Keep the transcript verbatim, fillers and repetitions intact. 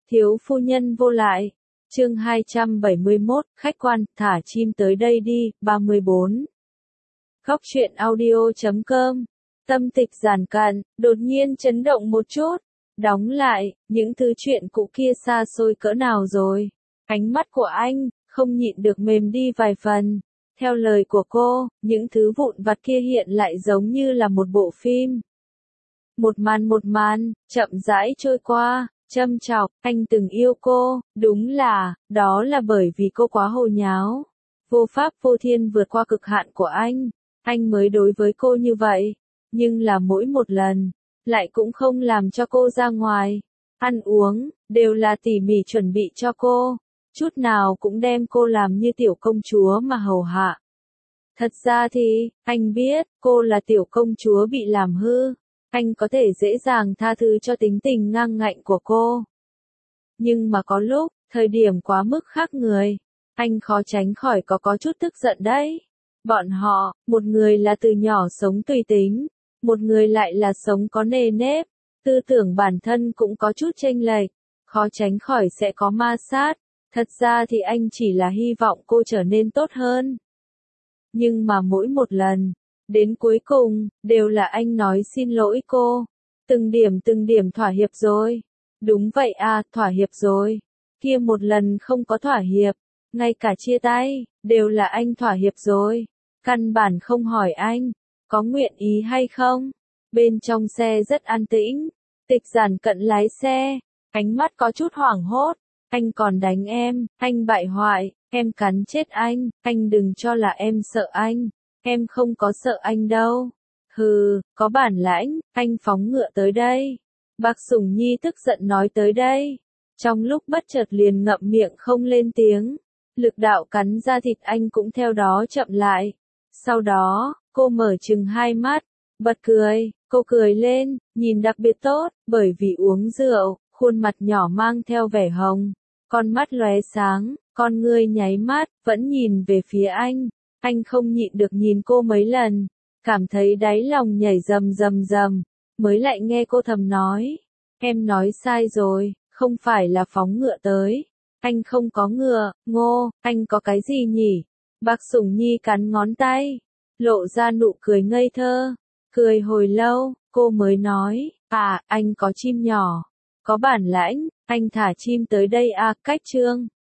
Thiếu phu nhân vô lại. Chương hai trăm bảy mươi mốt, khách quan, thả chim tới đây đi, ba mươi bốn. Góc truyện audio chấm com. Tâm tịch giản cạn, đột nhiên chấn động một chút. Đóng lại, những thứ chuyện cũ kia xa xôi cỡ nào rồi. Ánh mắt của anh, không nhịn được mềm đi vài phần. Theo lời của cô, những thứ vụn vặt kia hiện lại giống như là một bộ phim. Một màn một màn, chậm rãi trôi qua, châm chọc, anh từng yêu cô, đúng là, đó là bởi vì cô quá hồ nháo. Vô pháp vô thiên vượt qua cực hạn của anh, anh mới đối với cô như vậy. Nhưng là mỗi một lần, lại cũng không làm cho cô ra ngoài. Ăn uống, đều là tỉ mỉ chuẩn bị cho cô. Chút nào cũng đem cô làm như tiểu công chúa mà hầu hạ. Thật ra thì, anh biết, cô là tiểu công chúa bị làm hư. Anh có thể dễ dàng tha thứ cho tính tình ngang ngạnh của cô. Nhưng mà có lúc, thời điểm quá mức khác người, anh khó tránh khỏi có có chút tức giận đấy. Bọn họ, một người là từ nhỏ sống tùy tính, một người lại là sống có nề nếp, tư tưởng bản thân cũng có chút chênh lệch, khó tránh khỏi sẽ có ma sát. Thật ra thì anh chỉ là hy vọng cô trở nên tốt hơn. Nhưng mà mỗi một lần, đến cuối cùng, đều là anh nói xin lỗi cô. Từng điểm từng điểm thỏa hiệp rồi. Đúng vậy à, thỏa hiệp rồi. Kia một lần không có thỏa hiệp, ngay cả chia tay, đều là anh thỏa hiệp rồi. Căn bản không hỏi anh, có nguyện ý hay không. Bên trong xe rất an tĩnh, Tịch Giản Cận lái xe, ánh mắt có chút hoảng hốt. Anh còn đánh em, anh bại hoại, em cắn chết anh, anh đừng cho là em sợ anh. Em không có sợ anh đâu. Hừ, có bản lãnh, anh phóng ngựa tới đây. Bác Sủng Nhi tức giận nói tới đây. Trong lúc bất chợt liền ngậm miệng không lên tiếng. Lực đạo cắn ra thịt anh cũng theo đó chậm lại. Sau đó, cô mở trừng hai mắt, bật cười, cô cười lên, nhìn đặc biệt tốt, bởi vì uống rượu, khuôn mặt nhỏ mang theo vẻ hồng. Con mắt lóe sáng, con ngươi nháy mắt, vẫn nhìn về phía anh. Anh không nhịn được nhìn cô mấy lần, cảm thấy đáy lòng nhảy rầm rầm rầm, mới lại nghe cô thầm nói. Em nói sai rồi, không phải là phóng ngựa tới. Anh không có ngựa, ngô, anh có cái gì nhỉ? Bác Sủng Nhi cắn ngón tay, lộ ra nụ cười ngây thơ. Cười hồi lâu, cô mới nói, à, anh có chim nhỏ, có bản lãnh, anh thả chim tới đây à, cách chương.